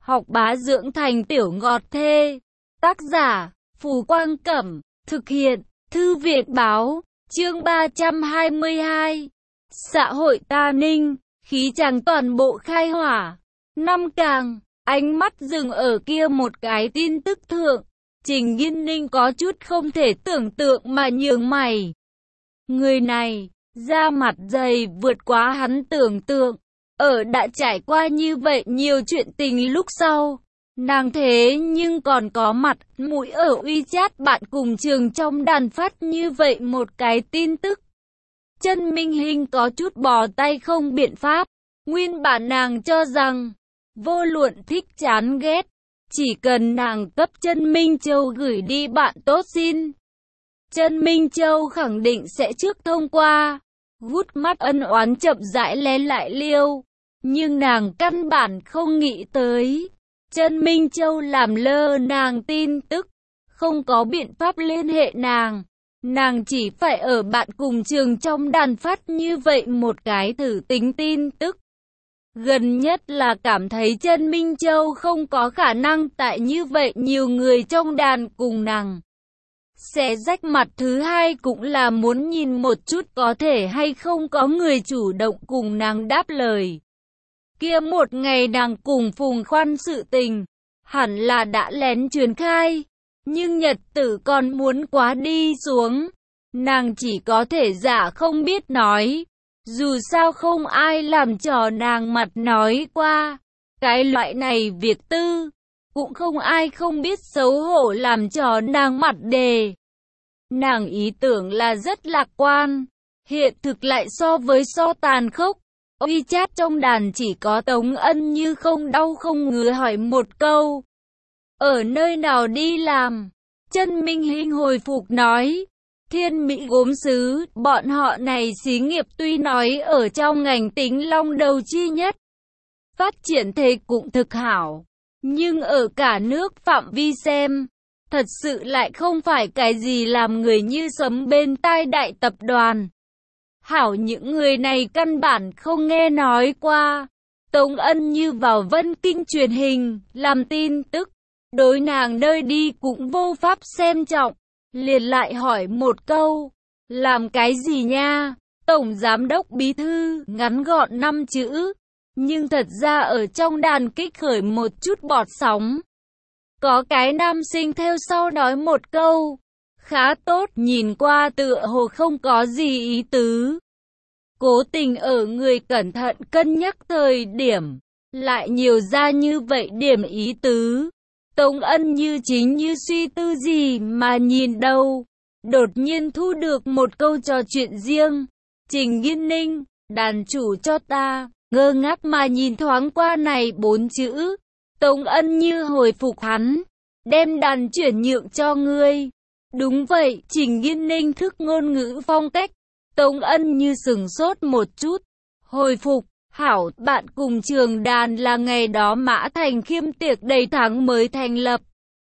học bá dưỡng thành tiểu ngọt thê. Tác giả, Phù Quang Cẩm, thực hiện, Thư viện Báo, chương 322. Xã hội ta ninh, khí chàng toàn bộ khai hỏa. Năm càng, ánh mắt dừng ở kia một cái tin tức thượng. Trình Nghiên Ninh có chút không thể tưởng tượng mà nhướng mày. Người này, da mặt dày vượt quá hắn tưởng tượng. Ở đã trải qua như vậy nhiều chuyện tình lúc sau, nàng thế nhưng còn có mặt mũi ở WeChat bạn cùng trường trong đàn phát như vậy một cái tin tức. Chân Minh Hinh có chút bó tay không biện pháp. Nguyên bản nàng cho rằng, vô luận thích chán ghét, chỉ cần nàng cấp Chân Minh Châu gửi đi bạn tốt xin, Chân Minh Châu khẳng định sẽ trước thông qua. Gút mắt ân oán chậm rãi lén lại liêu. Nhưng nàng căn bản không nghĩ tới, Chân Minh Châu làm lơ nàng tin tức, không có biện pháp liên hệ nàng. Nàng chỉ phải ở bạn cùng trường trong đàn phát như vậy một cái thử tính tin tức. Gần nhất là cảm thấy Chân Minh Châu không có khả năng tại như vậy nhiều người trong đàn cùng nàng. Xé rách mặt thứ hai cũng là muốn nhìn một chút có thể hay không có người chủ động cùng nàng đáp lời. Kia một ngày nàng cùng Phùng Khoan sự tình, hẳn là đã lén truyền khai, nhưng nhật tử còn muốn quá đi xuống. Nàng chỉ có thể giả không biết nói, dù sao không ai làm trò nàng mặt nói qua. Cái loại này việc tư, cũng không ai không biết xấu hổ làm trò nàng mặt đề. Nàng ý tưởng là rất lạc quan, hiện thực lại so tàn khốc. WeChat trong đàn chỉ có Tống Ân Như không đau không ngứa hỏi một câu. Ở nơi nào đi làm? Chân Minh Hinh hồi phục nói. Thiên Mỹ gốm sứ, bọn họ này xí nghiệp tuy nói ở trong ngành tính long đầu chi nhất. Phát triển thế cũng thực hảo. Nhưng ở cả nước phạm vi xem, thật sự lại không phải cái gì làm người như sấm bên tai đại tập đoàn. Hảo những người này căn bản không nghe nói qua. Tống Ân Như vào Vân Kinh truyền hình, làm tin tức. Đối nàng nơi đi cũng vô pháp xem trọng. Liền lại hỏi một câu. Làm cái gì nha? Tổng giám đốc bí thư, ngắn gọn 5 chữ. Nhưng thật ra ở trong đàn kích khởi một chút bọt sóng. Có cái nam sinh theo sau nói một câu. Khá tốt, nhìn qua tựa hồ không có gì ý tứ. Cố tình ở người cẩn thận cân nhắc thời điểm, lại nhiều ra như vậy điểm ý tứ. Tống Ân Như chính như suy tư gì mà nhìn đâu. Đột nhiên thu được một câu trò chuyện riêng. Trình Nghiên Ninh, đàn chủ cho ta, ngơ ngác mà nhìn thoáng qua này 4 chữ. Tống Ân Như hồi phục hắn, đem đàn chuyển nhượng cho ngươi. Đúng vậy, Trình Nghiên Ninh thức ngôn ngữ phong cách. Tống Ân Như sửng sốt một chút, hồi phục, hảo, bạn cùng trường đàn là ngày đó Mã Thành Khiêm tiệc đầy tháng mới thành lập.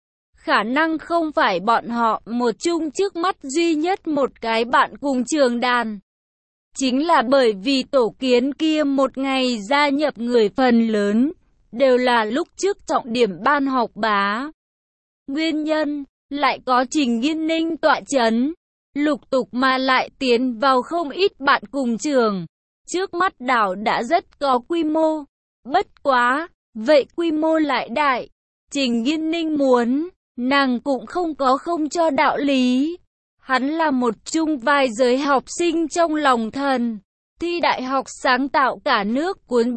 Khả năng không phải bọn họ một chung trước mắt duy nhất một cái bạn cùng trường đàn. Chính là bởi vì tổ kiến kia một ngày gia nhập người phần lớn, đều là lúc trước trọng điểm ban học bá. Nguyên nhân, lại có Trình Nghiên Ninh tọa chấn. Lục tục mà lại tiến vào không ít bạn cùng trường. Trước mắt đảo đã rất có quy mô. Bất quá, vậy quy mô lại đại. Trình Nghiên Ninh muốn, nàng cũng không có không cho đạo lý. Hắn là một chung vài giới học sinh trong lòng thần. Thi đại học sáng tạo cả nước cuốn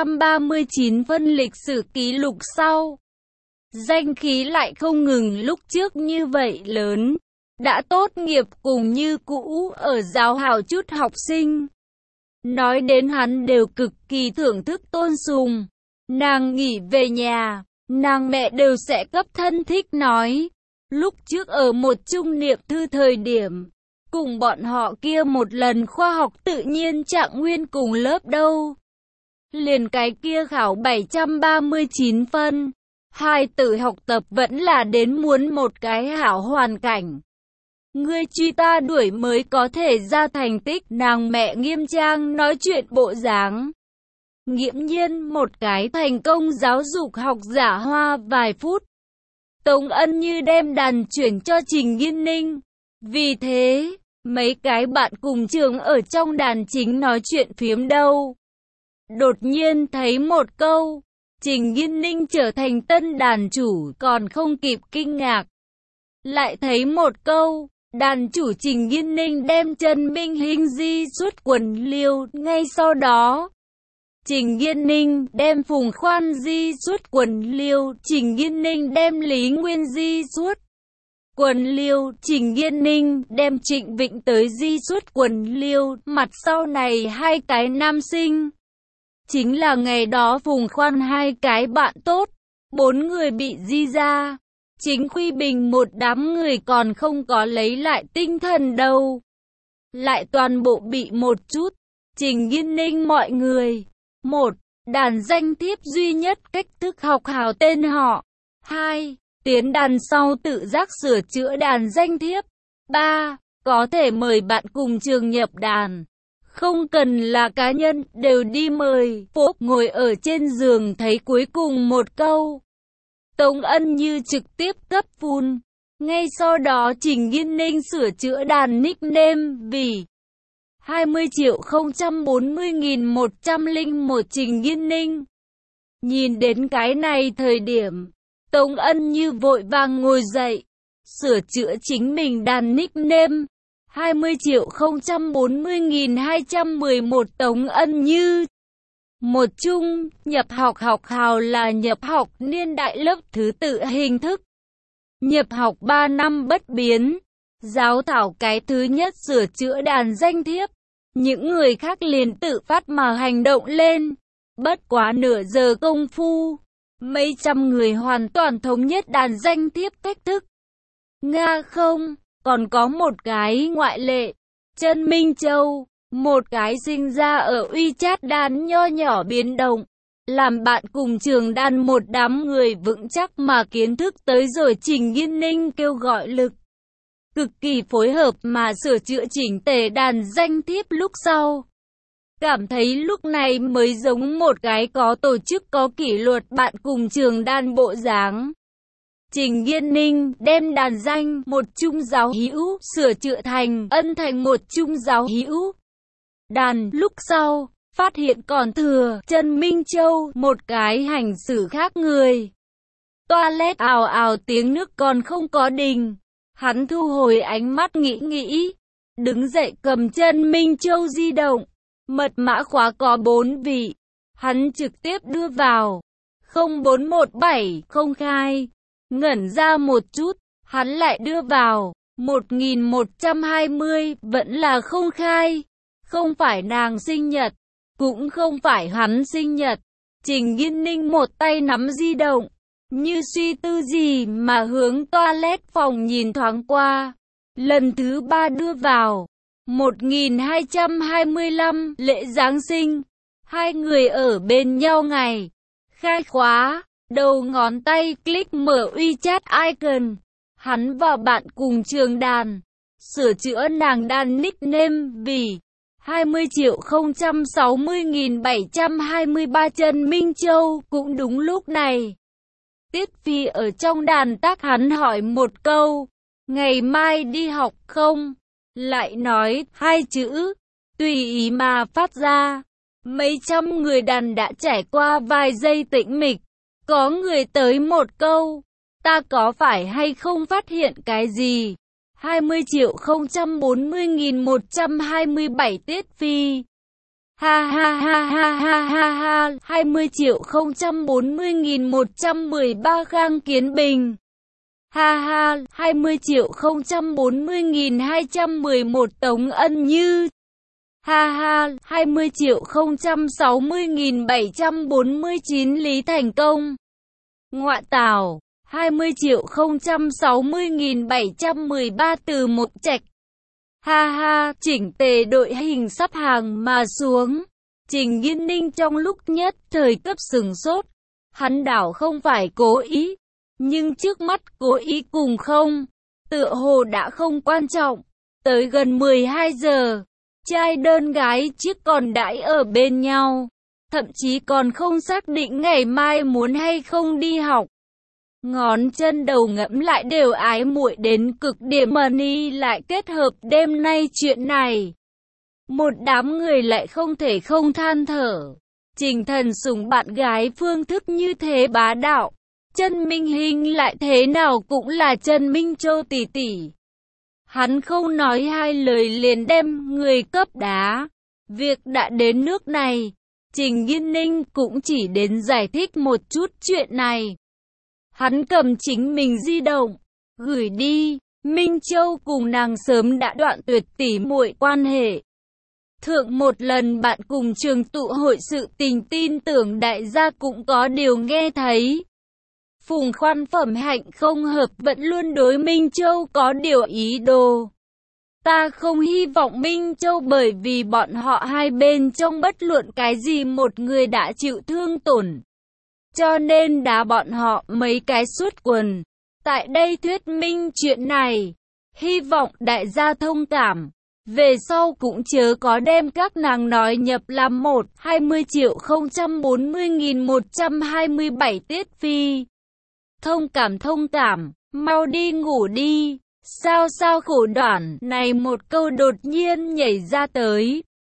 739 phân lịch sử kỷ lục sau. Danh khí lại không ngừng lúc trước như vậy lớn. Đã tốt nghiệp cùng như cũ ở giáo hảo chút học sinh. Nói đến hắn đều cực kỳ thưởng thức tôn sùng. Nàng nghỉ về nhà, nàng mẹ đều sẽ cấp thân thích nói. Lúc trước ở một trung niệm thư thời điểm, cùng bọn họ kia một lần khoa học tự nhiên Trạng Nguyên cùng lớp đâu. Liền cái kia khảo 739 phân. Hai tử học tập vẫn là đến muốn một cái hảo hoàn cảnh. Ngươi truy ta đuổi mới có thể ra thành tích, nàng mẹ nghiêm trang nói chuyện bộ dáng. Nghiễm nhiên một cái thành công giáo dục học giả hoa vài phút. Tống Ân Như đem đàn chuyển cho Trình Nghiên Ninh. Vì thế, mấy cái bạn cùng trường ở trong đàn chính nói chuyện phiếm đâu. Đột nhiên thấy một câu, Trình Nghiên Ninh trở thành tân đàn chủ, còn không kịp kinh ngạc. Lại thấy một câu, đàn chủ Trình Nghiên Ninh đem Trần Minh Hinh di xuất quần liêu, ngay sau đó. Trình Nghiên Ninh đem Phùng Khoan di xuất quần liêu, Trình Nghiên Ninh đem Lý Nguyên di xuất quần liêu, Trình Nghiên Ninh đem Trịnh Vịnh tới di xuất quần liêu, mặt sau này hai cái nam sinh. Chính là ngày đó Phùng Khoan hai cái bạn tốt, 4 người bị di ra. Chính Khuy Bình một đám người còn không có lấy lại tinh thần đâu. Lại toàn bộ bị một chút. Trình Nghiên Ninh mọi người. 1. Đàn danh thiếp duy nhất cách thức học hào tên họ. 2. Tiến đàn sau tự giác sửa chữa đàn danh thiếp. 3. Có thể mời bạn cùng trường nhập đàn. Không cần là cá nhân, đều đi mời. Phốp ngồi ở trên giường thấy cuối cùng một câu. Tống Ân Như trực tiếp cấp phun. Ngay sau đó Trình Nghiên Ninh sửa chữa đàn nickname vì 20.040.101 Trình Nghiên Ninh. Nhìn đến cái này thời điểm, Tống Ân Như vội vàng ngồi dậy, sửa chữa chính mình đàn nickname. 20.040.211 Tống Ân Như. Một chung, nhập học học hào là nhập học niên đại lớp thứ tự hình thức. Nhập học 3 năm bất biến. Giáo thảo cái thứ nhất sửa chữa đàn danh thiếp. Những người khác liền tự phát mà hành động lên. Bất quá nửa giờ công phu, mấy trăm người hoàn toàn thống nhất đàn danh thiếp cách thức. Nga không, còn có một cái ngoại lệ. Trần Minh Châu. Một cái sinh ra ở WeChat đàn nho nhỏ biến động, làm bạn cùng trường đàn một đám người vững chắc mà kiến thức tới rồi Trình Nghiên Ninh kêu gọi lực. Cực kỳ phối hợp mà sửa chữa chỉnh tề đàn danh thiếp lúc sau. Cảm thấy lúc này mới giống một cái có tổ chức có kỷ luật bạn cùng trường đàn bộ dáng. Trình Nghiên Ninh đem đàn danh một chung giáo hữu sửa chữa thành ân thành một chung giáo hữu. Đàn lúc sau, phát hiện còn thừa Trần Minh Châu một cái hành xử khác người. Toilet ào ào tiếng nước còn không có đình. Hắn thu hồi ánh mắt nghĩ. Đứng dậy cầm Trần Minh Châu di động. Mật mã khóa có 4 vị. Hắn trực tiếp đưa vào. 0417 không khai. Ngẩn ra một chút, hắn lại đưa vào. 1120 vẫn là không khai. Không phải nàng sinh nhật, cũng không phải hắn sinh nhật. Trình Nghiên Ninh một tay nắm di động, như suy tư gì mà hướng toilet phòng nhìn thoáng qua. Lần thứ 3 đưa vào. 1225 lễ Giáng sinh. Hai người ở bên nhau ngày. Khai khóa, đầu ngón tay click mở WeChat icon. Hắn vào bạn cùng trường đàn. Sửa chữa nàng đàn nickname vì 20.060.723 Trần Minh Châu. Cũng đúng lúc này, Tiết Phi ở trong đàn tác hắn hỏi một câu, ngày mai đi học không? Lại nói 2 chữ, tùy ý mà phát ra. Mấy trăm người đàn đã trải qua vài giây tĩnh mịch. Có người tới một câu, ta có phải hay không phát hiện cái gì? 20.040.127 Tiết Phi. Ha ha ha ha ha ha ha. 20.040.113 Khang Kiến Bình. Ha ha. 20.040.211 Tống Ân Như. Ha ha. 20.060.749 Lý Thành Công. Ngoại tảo. 20.060.713 Từ Mộc Trạch. Ha ha, chỉnh tề đội hình sắp hàng mà xuống. Trình Nghiên Ninh trong lúc nhất thời cấp sừng sốt. Hắn đảo không phải cố ý, nhưng trước mắt cố ý cùng không, tựa hồ đã không quan trọng. Tới gần 12 giờ, trai đơn gái chiếc còn đãi ở bên nhau. thậm chí còn không xác định ngày mai muốn hay không đi học. Ngón chân đầu ngẫm lại đều ái muội đến cực điểm, mà ni lại kết hợp đêm nay chuyện này. Một đám người lại không thể không than thở. Trình Thần sủng bạn gái phương thức như thế bá đạo. Chân Minh Hinh lại thế nào cũng là Trần Minh Châu tỷ tỷ. Hắn không nói hai lời liền đem người cấp đá. Việc đã đến nước này, Trình Nghiên Ninh cũng chỉ đến giải thích một chút chuyện này. Hắn cầm chính mình di động, gửi đi. Minh Châu cùng nàng sớm đã đoạn tuyệt tỉ muội quan hệ. Thượng một lần bạn cùng trường tụ hội sự tình, tin tưởng đại gia cũng có điều nghe thấy. Phùng Khoan phẩm hạnh không hợp, vẫn luôn đối Minh Châu có điều ý đồ. Ta không hy vọng Minh Châu bởi vì bọn họ hai bên trong bất luận cái gì một người đã chịu thương tổn, cho nên đá bọn họ mấy cái suốt quần. Tại đây thuyết minh chuyện này, hy vọng đại gia thông cảm. Về sau cũng chớ có đem các nàng nói nhập làm 20.040.127 tiết phi. Thông cảm, mau đi ngủ đi. Sao khổ đoạn này một câu đột nhiên nhảy ra tới.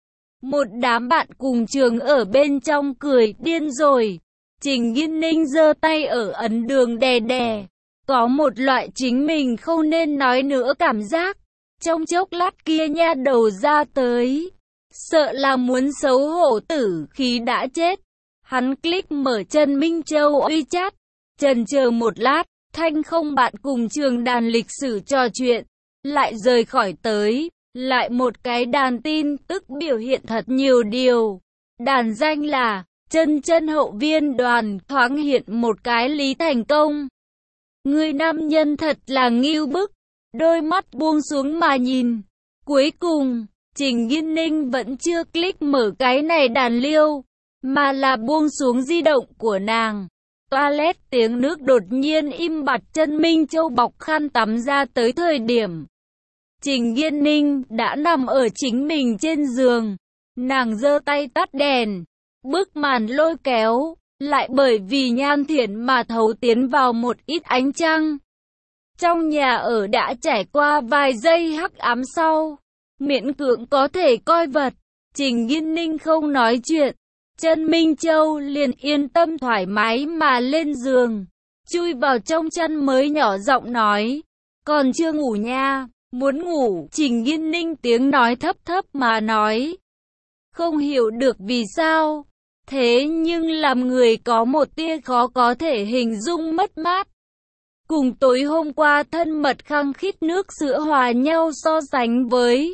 Một đám bạn cùng trường ở bên trong cười điên rồi. Trình Nghiên Ninh giơ tay ở ấn đường đè đè. Có một loại chính mình không nên nói nữa cảm giác. Trong chốc lát kia nha đầu ra tới, sợ là muốn xấu hổ tử khí đã chết. Hắn click mở Trần Minh Châu WeChat, chần chờ một lát, thanh không bạn cùng trường đàn lịch sử trò chuyện, lại rời khỏi tới, lại một cái đàn tin tức biểu hiện thật nhiều điều. Đàn danh là chân hậu viên đoàn, thoáng hiện một cái Lý Thành Công. Người nam nhân thật là ngưu bức. Đôi mắt buông xuống mà nhìn. Cuối cùng, Trình Nghiên Ninh vẫn chưa click mở cái này đàn liêu, mà là buông xuống di động của nàng. Toilet tiếng nước đột nhiên im bặt, Chân Minh Châu bọc khăn tắm ra tới thời điểm. Trình Nghiên Ninh đã nằm ở chính mình trên giường. Nàng giơ tay tắt đèn, bức màn lôi kéo, lại bởi vì nhan thiện mà thấu tiến vào một ít ánh trăng. Trong nhà ở đã trải qua vài giây hắc ám sau, miễn cưỡng có thể coi vật. Trình Nghiên Ninh không nói chuyện, Chân Minh Châu liền yên tâm thoải mái mà lên giường, chui vào trong chăn mới nhỏ giọng nói, còn chưa ngủ nha, muốn ngủ. Trình Nghiên Ninh tiếng nói thấp mà nói, không hiểu được vì sao, thế nhưng làm người có một tia khó có thể hình dung mất mát. Cùng tối hôm qua thân mật khăng khít nước sữa hòa nhau so sánh với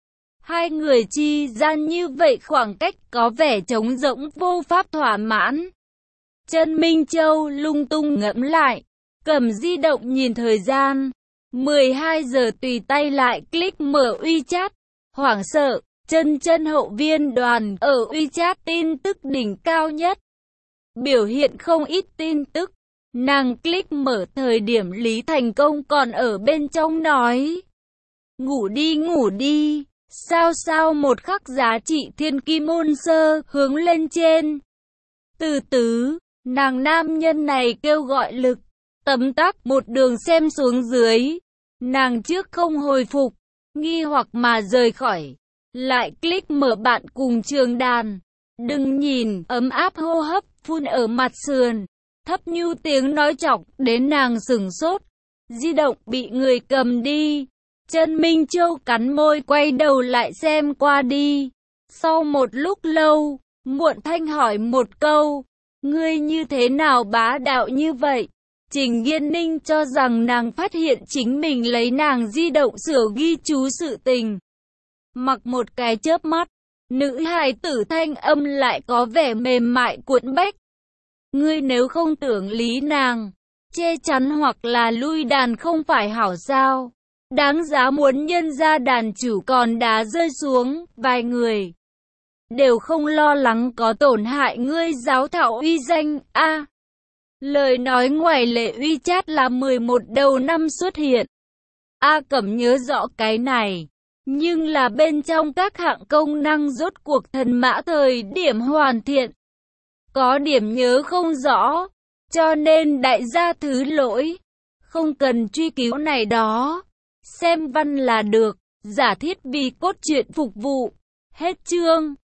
hai người chi gian như vậy khoảng cách có vẻ trống rỗng vô pháp thỏa mãn. Chân Minh Châu lung tung ngẫm lại, cầm di động nhìn thời gian, 12 giờ tùy tay lại click mở WeChat, hoảng sợ, chân hậu viên đoàn ở WeChat tin tức đỉnh cao nhất. Biểu hiện không ít tin tức. Nàng click mở thời điểm Lý Thành Công còn ở bên trong nói, ngủ đi, sao một khắc giá trị thiên kim môn sơ hướng lên trên. Từ từ, nàng nam nhân này kêu gọi lực, tấm tắc một đường xem xuống dưới. Nàng trước không hồi phục, nghi hoặc mà rời khỏi, lại click mở bạn cùng trường đàn. Đừng nhìn, ấm áp hô hấp phun ở mặt sườn. Thấp nhu tiếng nói chọc đến nàng sửng sốt. Di động bị người cầm đi. Chân Minh Châu cắn môi quay đầu lại xem qua đi. Sau một lúc lâu, muộn thanh hỏi một câu, ngươi như thế nào bá đạo như vậy? Trình Nghiên Ninh cho rằng nàng phát hiện chính mình lấy nàng di động sửa ghi chú sự tình. Mặc một cái chớp mắt, nữ hài tử thanh âm lại có vẻ mềm mại cuộn bách. Ngươi nếu không tưởng lý nàng, che chắn hoặc là lui đàn không phải hảo sao? Đáng giá muốn nhân ra đàn chủ còn đá rơi xuống, vài người đều không lo lắng có tổn hại ngươi giáo thảo uy danh, a. Lời nói ngoài lệ WeChat là 11 đầu năm xuất hiện. A Cẩm nhớ rõ cái này, nhưng là bên trong các hạng công năng rốt cuộc thần mã thời điểm hoàn thiện. có điểm nhớ không rõ, cho nên đại gia thứ lỗi, không cần truy cứu này đó, xem văn là được, giả thiết vì cốt truyện phục vụ. Hết chương.